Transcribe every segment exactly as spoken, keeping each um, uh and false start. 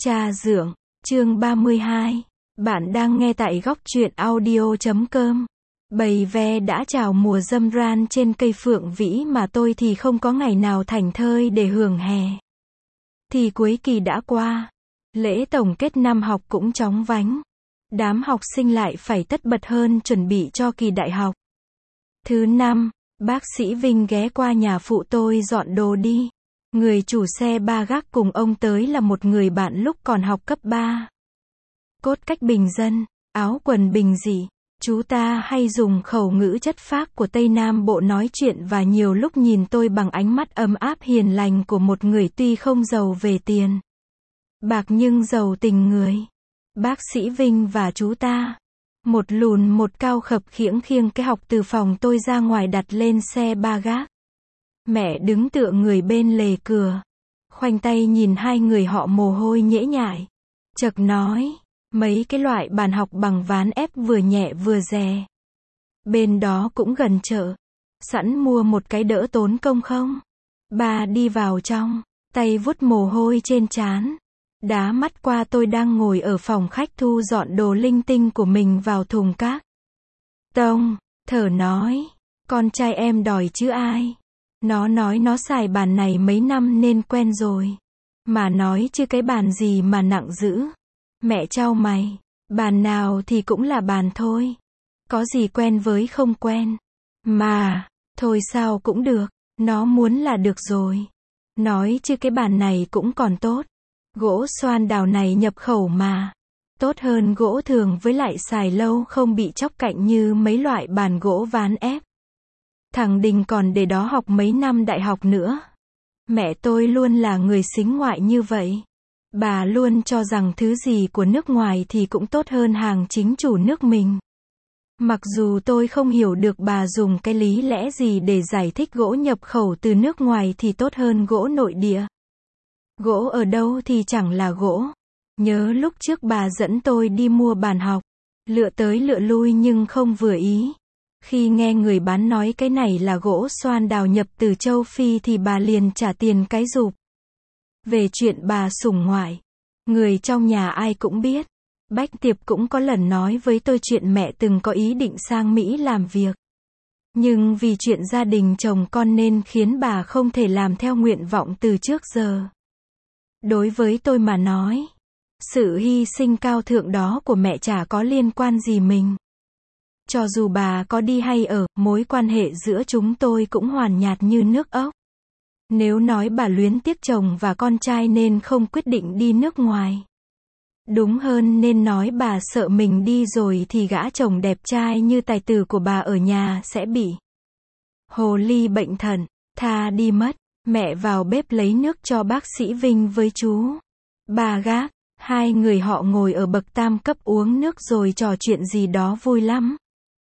Cha Dượng, chương ba mươi hai. Bạn đang nghe tại góc truyện audio chấm com. Bầy ve đã chào mùa râm ran trên cây phượng vĩ mà tôi thì không có ngày nào thảnh thơi để hưởng hè. Thì cuối kỳ đã qua. Lễ tổng kết năm học cũng chóng vánh. Đám học sinh lại phải tất bật hơn chuẩn bị cho kỳ đại học. Thứ năm, bác sĩ Vinh ghé qua nhà phụ tôi dọn đồ đi. Người chủ xe ba gác cùng ông tới là một người bạn lúc còn học cấp ba. Cốt cách bình dân, áo quần bình dị. Chú ta hay dùng khẩu ngữ chất phác của Tây Nam Bộ nói chuyện và nhiều lúc nhìn tôi bằng ánh mắt ấm áp hiền lành của một người tuy không giàu về tiền bạc nhưng giàu tình người. Bác sĩ Vinh và chú ta, một lùn một cao khập khiễng khiêng cái học từ phòng tôi ra ngoài đặt lên xe ba gác. Mẹ đứng tựa người bên lề cửa, khoanh tay nhìn hai người họ mồ hôi nhễ nhại. Chợt nói, mấy cái loại bàn học bằng ván ép vừa nhẹ vừa dè. Bên đó cũng gần chợ. Sẵn mua một cái đỡ tốn công không? Bà đi vào trong, tay vuốt mồ hôi trên trán. Đá mắt qua tôi đang ngồi ở phòng khách thu dọn đồ linh tinh của mình vào thùng cát. Tông, thở nói, con trai em đòi chứ ai. Nó nói nó xài bàn này mấy năm nên quen rồi. Mà nói chứ cái bàn gì mà nặng dữ. Mẹ trao mày, bàn nào thì cũng là bàn thôi. Có gì quen với không quen. Mà, thôi sao cũng được, nó muốn là được rồi. Nói chứ cái bàn này cũng còn tốt. Gỗ xoan đào này nhập khẩu mà. Tốt hơn gỗ thường với lại xài lâu không bị chóc cạnh như mấy loại bàn gỗ ván ép. Thằng Đình còn để đó học mấy năm đại học nữa. Mẹ tôi luôn là người sính ngoại như vậy. Bà luôn cho rằng thứ gì của nước ngoài thì cũng tốt hơn hàng chính chủ nước mình. Mặc dù tôi không hiểu được bà dùng cái lý lẽ gì để giải thích gỗ nhập khẩu từ nước ngoài thì tốt hơn gỗ nội địa. Gỗ ở đâu thì chẳng là gỗ. Nhớ lúc trước bà dẫn tôi đi mua bàn học. Lựa tới lựa lui nhưng không vừa ý. Khi nghe người bán nói cái này là gỗ xoan đào nhập từ châu Phi thì bà liền trả tiền cái rụp. Về chuyện bà sủng ngoại, người trong nhà ai cũng biết. Bách Tiệp cũng có lần nói với tôi chuyện mẹ từng có ý định sang Mỹ làm việc. Nhưng vì chuyện gia đình chồng con nên khiến bà không thể làm theo nguyện vọng từ trước giờ. Đối với tôi mà nói, sự hy sinh cao thượng đó của mẹ chả có liên quan gì mình. Cho dù bà có đi hay ở, mối quan hệ giữa chúng tôi cũng hoàn nhạt như nước ốc. Nếu nói bà luyến tiếc chồng và con trai nên không quyết định đi nước ngoài. Đúng hơn nên nói bà sợ mình đi rồi thì gã chồng đẹp trai như tài tử của bà ở nhà sẽ bị hồ ly bệnh thận, tha đi mất. Mẹ vào bếp lấy nước cho bác sĩ Vinh với chú ba gác. Hai người họ ngồi ở bậc tam cấp uống nước rồi trò chuyện gì đó vui lắm.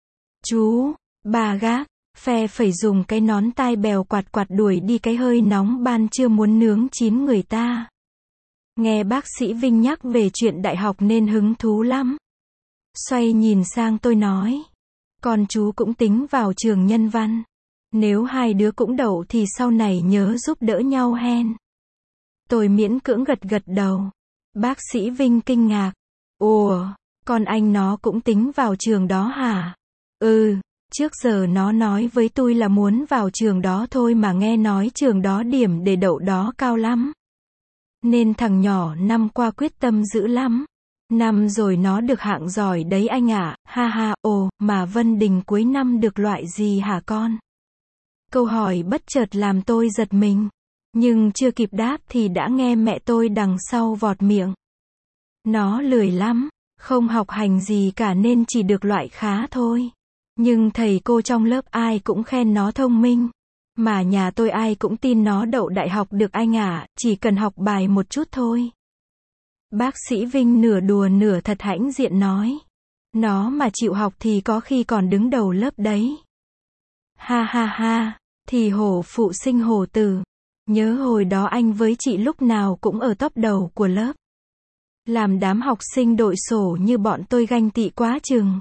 Chú ba gác phe phẩy dùng cái nón tai bèo quạt quạt đuổi đi cái hơi nóng ban trưa muốn nướng chín người ta. Nghe bác sĩ Vinh nhắc về chuyện đại học nên hứng thú lắm. Xoay nhìn sang tôi nói, con chú cũng tính vào trường nhân văn. Nếu hai đứa cũng đậu thì sau này nhớ giúp đỡ nhau hen. Tôi miễn cưỡng gật gật đầu. Bác sĩ Vinh kinh ngạc. Ủa, con anh nó cũng tính vào trường đó hả? Ừ, trước giờ nó nói với tôi là muốn vào trường đó thôi mà nghe nói trường đó điểm để đậu đó cao lắm. Nên thằng nhỏ năm qua quyết tâm dữ lắm. Năm rồi nó được hạng giỏi đấy anh ạ, à. Ha ha, ồ, mà Vân Đình cuối năm được loại gì hả con? Câu hỏi bất chợt làm tôi giật mình. Nhưng chưa kịp đáp thì đã nghe mẹ tôi đằng sau vọt miệng. Nó lười lắm, không học hành gì cả nên chỉ được loại khá thôi. Nhưng thầy cô trong lớp ai cũng khen nó thông minh. Mà nhà tôi ai cũng tin nó đậu đại học được anh ạ, à, chỉ cần học bài một chút thôi. Bác sĩ Vinh nửa đùa nửa thật hãnh diện nói. Nó mà chịu học thì có khi còn đứng đầu lớp đấy. Ha ha ha, thì hổ phụ sinh hổ tử. Nhớ hồi đó anh với chị lúc nào cũng ở top đầu của lớp. Làm đám học sinh đội sổ như bọn tôi ganh tị quá chừng.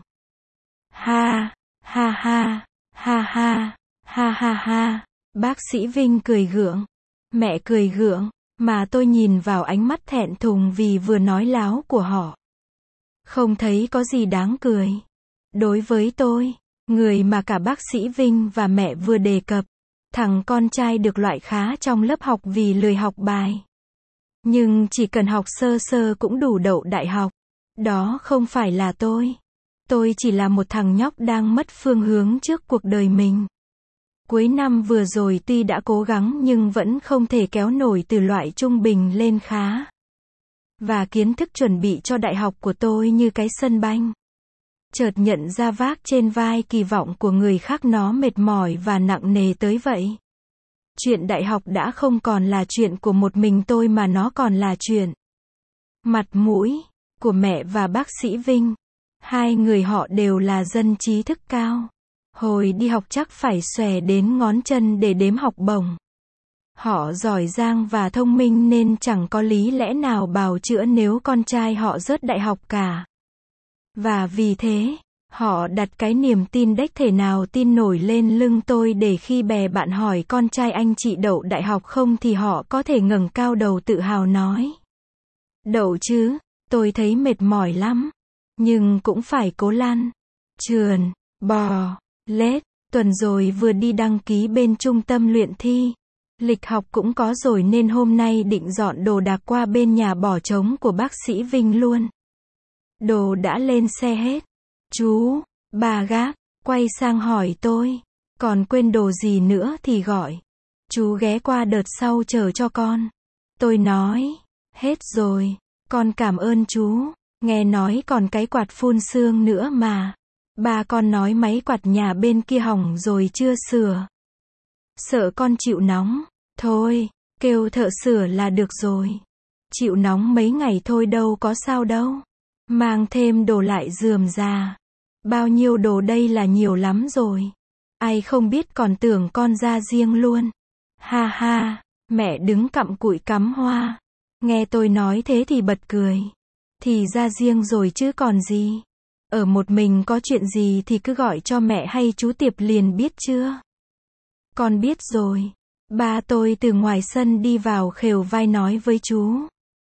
Ha, ha ha, ha ha, ha ha ha. Bác sĩ Vinh cười gượng. Mẹ cười gượng. Mà tôi nhìn vào ánh mắt thẹn thùng vì vừa nói láo của họ. Không thấy có gì đáng cười. Đối với tôi, người mà cả bác sĩ Vinh và mẹ vừa đề cập, thằng con trai được loại khá trong lớp học vì lười học bài. Nhưng chỉ cần học sơ sơ cũng đủ đậu đại học. Đó không phải là tôi. Tôi chỉ là một thằng nhóc đang mất phương hướng trước cuộc đời mình. Cuối năm vừa rồi tuy đã cố gắng nhưng vẫn không thể kéo nổi từ loại trung bình lên khá. Và kiến thức chuẩn bị cho đại học của tôi như cái sân banh. Chợt nhận ra vác trên vai kỳ vọng của người khác nó mệt mỏi và nặng nề tới vậy. Chuyện đại học đã không còn là chuyện của một mình tôi mà nó còn là chuyện mặt mũi của mẹ và bác sĩ Vinh. Hai người họ đều là dân trí thức cao. Hồi đi học chắc phải xòe đến ngón chân để đếm học bổng. Họ giỏi giang và thông minh nên chẳng có lý lẽ nào bào chữa nếu con trai họ rớt đại học cả. Và vì thế, họ đặt cái niềm tin đếch thể nào tin nổi lên lưng tôi để khi bè bạn hỏi con trai anh chị đậu đại học không thì họ có thể ngẩng cao đầu tự hào nói. Đậu chứ, tôi thấy mệt mỏi lắm. Nhưng cũng phải cố lăn, trườn, bò, lết. Tuần rồi vừa đi đăng ký bên trung tâm luyện thi. Lịch học cũng có rồi nên hôm nay định dọn đồ đạc qua bên nhà bỏ trống của bác sĩ Vinh luôn. Đồ đã lên xe hết. Chú, bà gác, quay sang hỏi tôi. Còn quên đồ gì nữa thì gọi. Chú ghé qua đợt sau chờ cho con. Tôi nói, hết rồi, con cảm ơn chú. Nghe nói còn cái quạt phun sương nữa mà. Ba con nói máy quạt nhà bên kia hỏng rồi chưa sửa. Sợ con chịu nóng. Thôi, kêu thợ sửa là được rồi. Chịu nóng mấy ngày thôi đâu có sao đâu. Mang thêm đồ lại rườm rà. Bao nhiêu đồ đây là nhiều lắm rồi. Ai không biết còn tưởng con ra riêng luôn. Ha ha, mẹ đứng cặm cụi cắm hoa. Nghe tôi nói thế thì bật cười. Thì ra riêng rồi chứ còn gì. Ở một mình có chuyện gì thì cứ gọi cho mẹ hay chú Tiệp liền biết chưa? Con biết rồi. Ba tôi từ ngoài sân đi vào khều vai nói với chú.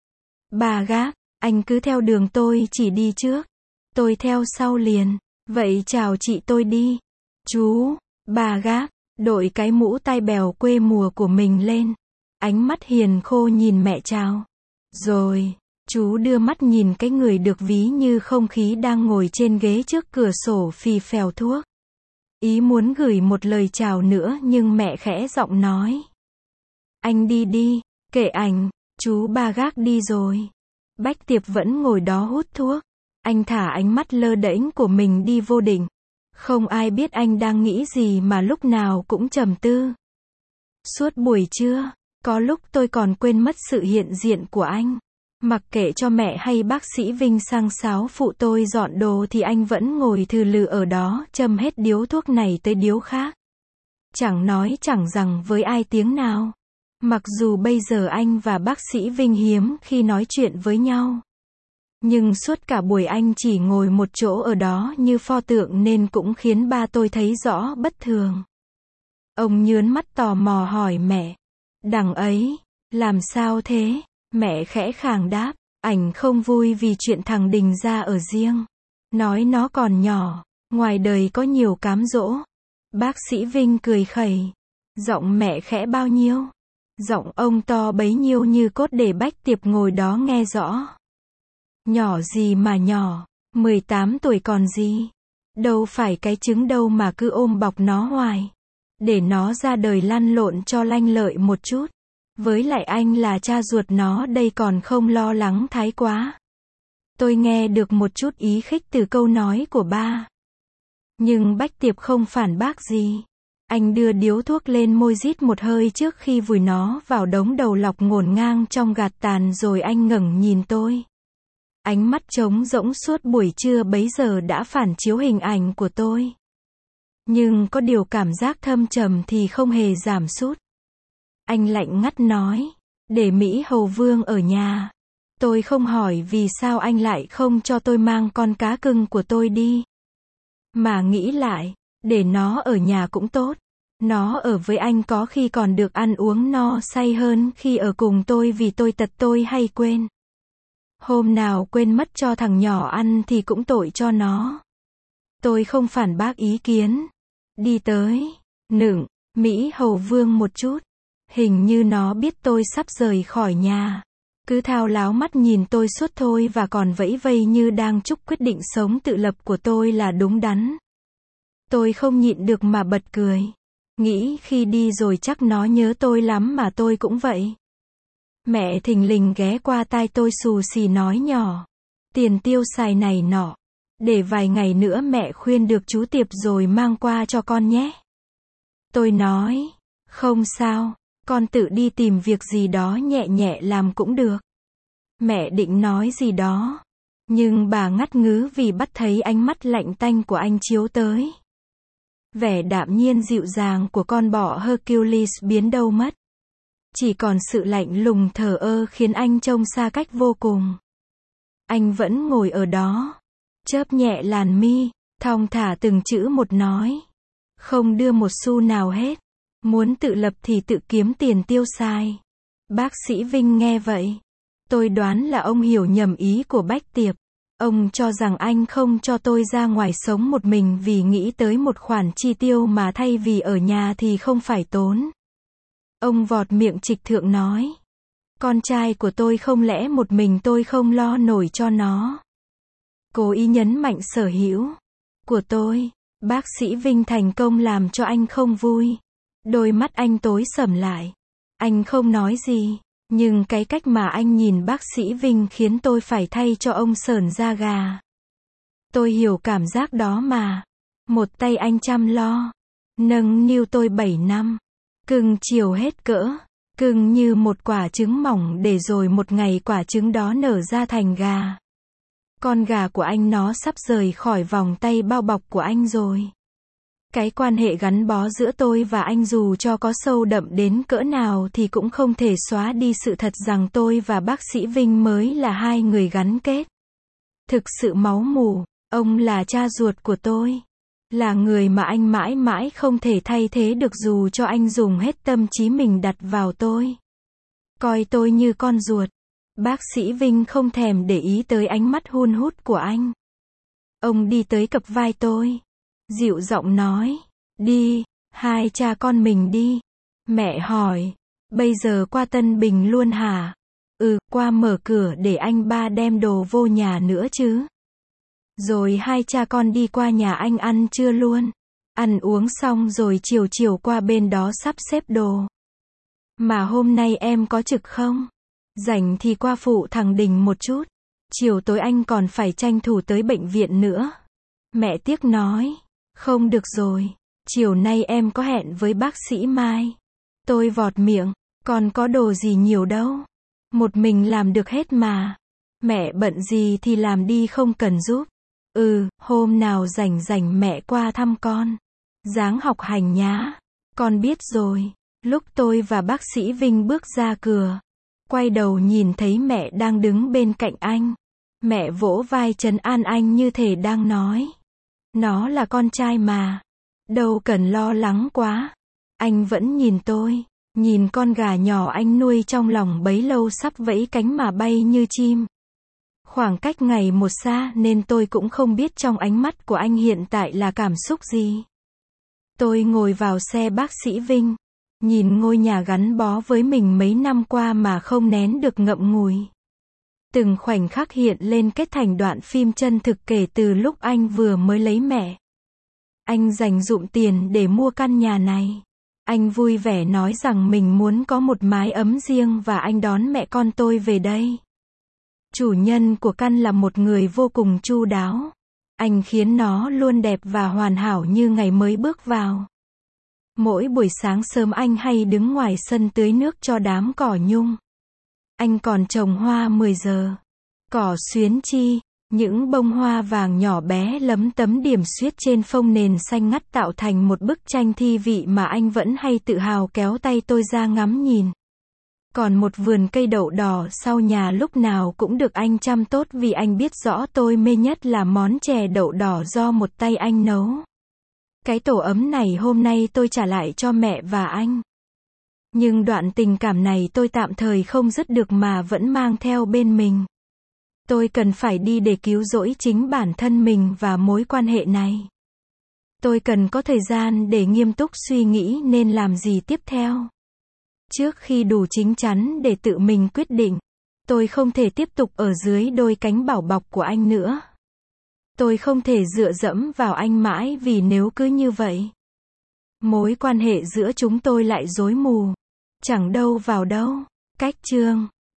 Bà gác, anh cứ theo đường tôi chỉ đi trước. Tôi theo sau liền. Vậy chào chị tôi đi. Chú, bà gác, đội cái mũ tai bèo quê mùa của mình lên. Ánh mắt hiền khô nhìn mẹ chào. Rồi, chú đưa mắt nhìn cái người được ví như không khí đang ngồi trên ghế trước cửa sổ phì phèo thuốc. Ý muốn gửi một lời chào nữa nhưng mẹ khẽ giọng nói. Anh đi đi, kệ ảnh, chú ba gác đi rồi. Bách Tiệp vẫn ngồi đó hút thuốc. Anh thả ánh mắt lơ đễnh của mình đi vô định. Không ai biết anh đang nghĩ gì mà lúc nào cũng trầm tư. Suốt buổi trưa, có lúc tôi còn quên mất sự hiện diện của anh. Mặc kệ cho mẹ hay bác sĩ Vinh sang sáo phụ tôi dọn đồ thì anh vẫn ngồi thừ lừ ở đó châm hết điếu thuốc này tới điếu khác. Chẳng nói chẳng rằng với ai tiếng nào. Mặc dù bây giờ anh và bác sĩ Vinh hiếm khi nói chuyện với nhau. Nhưng suốt cả buổi anh chỉ ngồi một chỗ ở đó như pho tượng nên cũng khiến ba tôi thấy rõ bất thường. Ông nhớn mắt tò mò hỏi mẹ. Đằng ấy, làm sao thế? Mẹ khẽ khàng đáp. Ảnh không vui vì chuyện thằng Đình ra ở riêng. Nói nó còn nhỏ, ngoài đời có nhiều cám dỗ. Bác sĩ Vinh cười khẩy. Giọng mẹ khẽ bao nhiêu? Giọng ông to bấy nhiêu như cốt để Bách Tiệp ngồi đó nghe rõ. Nhỏ gì mà nhỏ, mười tám tuổi còn gì. Đâu phải cái trứng đâu mà cứ ôm bọc nó hoài. Để nó ra đời lăn lộn cho lanh lợi một chút. Với lại anh là cha ruột nó đây còn không lo lắng thái quá. Tôi nghe được một chút ý khích từ câu nói của ba. Nhưng Bách Tiệp không phản bác gì. Anh đưa điếu thuốc lên môi rít một hơi trước khi vùi nó vào đống đầu lọc ngổn ngang trong gạt tàn rồi anh ngẩng nhìn tôi. Ánh mắt trống rỗng suốt buổi trưa bấy giờ đã phản chiếu hình ảnh của tôi. Nhưng có điều cảm giác thâm trầm thì không hề giảm sút. Anh lạnh ngắt nói, để Mỹ Hầu Vương ở nhà. Tôi không hỏi vì sao anh lại không cho tôi mang con cá cưng của tôi đi. Mà nghĩ lại, để nó ở nhà cũng tốt. Nó ở với anh có khi còn được ăn uống no say hơn khi ở cùng tôi vì tôi tật tôi hay quên. Hôm nào quên mất cho thằng nhỏ ăn thì cũng tội cho nó. Tôi không phản bác ý kiến. Đi tới, nựng, Mỹ Hầu Vương một chút. Hình như nó biết tôi sắp rời khỏi nhà. Cứ thao láo mắt nhìn tôi suốt thôi và còn vẫy vây như đang chúc quyết định sống tự lập của tôi là đúng đắn. Tôi không nhịn được mà bật cười. Nghĩ khi đi rồi chắc nó nhớ tôi lắm mà tôi cũng vậy. Mẹ thình lình ghé qua tai tôi xù xì nói nhỏ. Tiền tiêu xài này nọ. Để vài ngày nữa mẹ khuyên được chú Tiệp rồi mang qua cho con nhé. Tôi nói. Không sao. Con tự đi tìm việc gì đó nhẹ nhẹ làm cũng được. Mẹ định nói gì đó. Nhưng bà ngắt ngứ vì bắt thấy ánh mắt lạnh tanh của anh chiếu tới. Vẻ đạm nhiên dịu dàng của con bọ Hercules biến đâu mất. Chỉ còn sự lạnh lùng thờ ơ khiến anh trông xa cách vô cùng. Anh vẫn ngồi ở đó. Chớp nhẹ làn mi, thong thả từng chữ một nói. Không đưa một xu nào hết. Muốn tự lập thì tự kiếm tiền tiêu xài. Bác sĩ Vinh nghe vậy. Tôi đoán là ông hiểu nhầm ý của Bách Tiệp. Ông cho rằng anh không cho tôi ra ngoài sống một mình vì nghĩ tới một khoản chi tiêu mà thay vì ở nhà thì không phải tốn. Ông vọt miệng trịch thượng nói. Con trai của tôi không lẽ một mình tôi không lo nổi cho nó. Cố ý nhấn mạnh sở hữu của tôi. Bác sĩ Vinh thành công làm cho anh không vui. Đôi mắt anh tối sầm lại. Anh không nói gì. Nhưng cái cách mà anh nhìn bác sĩ Vinh khiến tôi phải thay cho ông sởn da gà. Tôi hiểu cảm giác đó mà. Một tay anh chăm lo. Nâng niu tôi bảy năm. Cưng chiều hết cỡ. Cưng như một quả trứng mỏng để rồi một ngày quả trứng đó nở ra thành gà. Con gà của anh nó sắp rời khỏi vòng tay bao bọc của anh rồi. Cái quan hệ gắn bó giữa tôi và anh dù cho có sâu đậm đến cỡ nào thì cũng không thể xóa đi sự thật rằng tôi và bác sĩ Vinh mới là hai người gắn kết. Thực sự máu mủ, ông là cha ruột của tôi. Là người mà anh mãi mãi không thể thay thế được dù cho anh dùng hết tâm trí mình đặt vào tôi. Coi tôi như con ruột. Bác sĩ Vinh không thèm để ý tới ánh mắt hun hút của anh. Ông đi tới cặp vai tôi. Dịu giọng nói. Đi, hai cha con mình đi. Mẹ hỏi. Bây giờ qua Tân Bình luôn hả? Ừ, qua mở cửa để anh ba đem đồ vô nhà nữa chứ. Rồi hai cha con đi qua nhà anh ăn trưa luôn. Ăn uống xong rồi chiều chiều qua bên đó sắp xếp đồ. Mà hôm nay em có trực không? Rảnh thì qua phụ thằng Đình một chút. Chiều tối anh còn phải tranh thủ tới bệnh viện nữa. Mẹ tiếc nói. Không được rồi. Chiều nay em có hẹn với bác sĩ Mai. Tôi vọt miệng. Còn có đồ gì nhiều đâu. Một mình làm được hết mà. Mẹ bận gì thì làm đi không cần giúp. Ừ, hôm nào rảnh rảnh mẹ qua thăm con. Dáng học hành nhá. Con biết rồi. Lúc tôi và bác sĩ Vinh bước ra cửa. Quay đầu nhìn thấy mẹ đang đứng bên cạnh anh. Mẹ vỗ vai trấn an anh như thể đang nói. Nó là con trai mà. Đâu cần lo lắng quá. Anh vẫn nhìn tôi. Nhìn con gà nhỏ anh nuôi trong lòng bấy lâu sắp vẫy cánh mà bay như chim. Khoảng cách ngày một xa nên tôi cũng không biết trong ánh mắt của anh hiện tại là cảm xúc gì. Tôi ngồi vào xe bác sĩ Vinh. Nhìn ngôi nhà gắn bó với mình mấy năm qua mà không nén được ngậm ngùi. Từng khoảnh khắc hiện lên kết thành đoạn phim chân thực kể từ lúc anh vừa mới lấy mẹ. Anh dành dụm tiền để mua căn nhà này. Anh vui vẻ nói rằng mình muốn có một mái ấm riêng và anh đón mẹ con tôi về đây. Chủ nhân của căn là một người vô cùng chu đáo. Anh khiến nó luôn đẹp và hoàn hảo như ngày mới bước vào. Mỗi buổi sáng sớm anh hay đứng ngoài sân tưới nước cho đám cỏ nhung. Anh còn trồng hoa mười giờ. Cỏ xuyến chi, những bông hoa vàng nhỏ bé lấm tấm điểm xuyết trên phông nền xanh ngắt tạo thành một bức tranh thi vị mà anh vẫn hay tự hào kéo tay tôi ra ngắm nhìn. Còn một vườn cây đậu đỏ sau nhà lúc nào cũng được anh chăm tốt vì anh biết rõ tôi mê nhất là món chè đậu đỏ do một tay anh nấu. Cái tổ ấm này hôm nay tôi trả lại cho mẹ và anh. Nhưng đoạn tình cảm này tôi tạm thời không dứt được mà vẫn mang theo bên mình. Tôi cần phải đi để cứu rỗi chính bản thân mình và mối quan hệ này. Tôi cần có thời gian để nghiêm túc suy nghĩ nên làm gì tiếp theo. Trước khi đủ chín chắn để tự mình quyết định, tôi không thể tiếp tục ở dưới đôi cánh bảo bọc của anh nữa. Tôi không thể dựa dẫm vào anh mãi vì nếu cứ như vậy, mối quan hệ giữa chúng tôi lại rối mù. Chẳng đâu vào đâu. Cách chương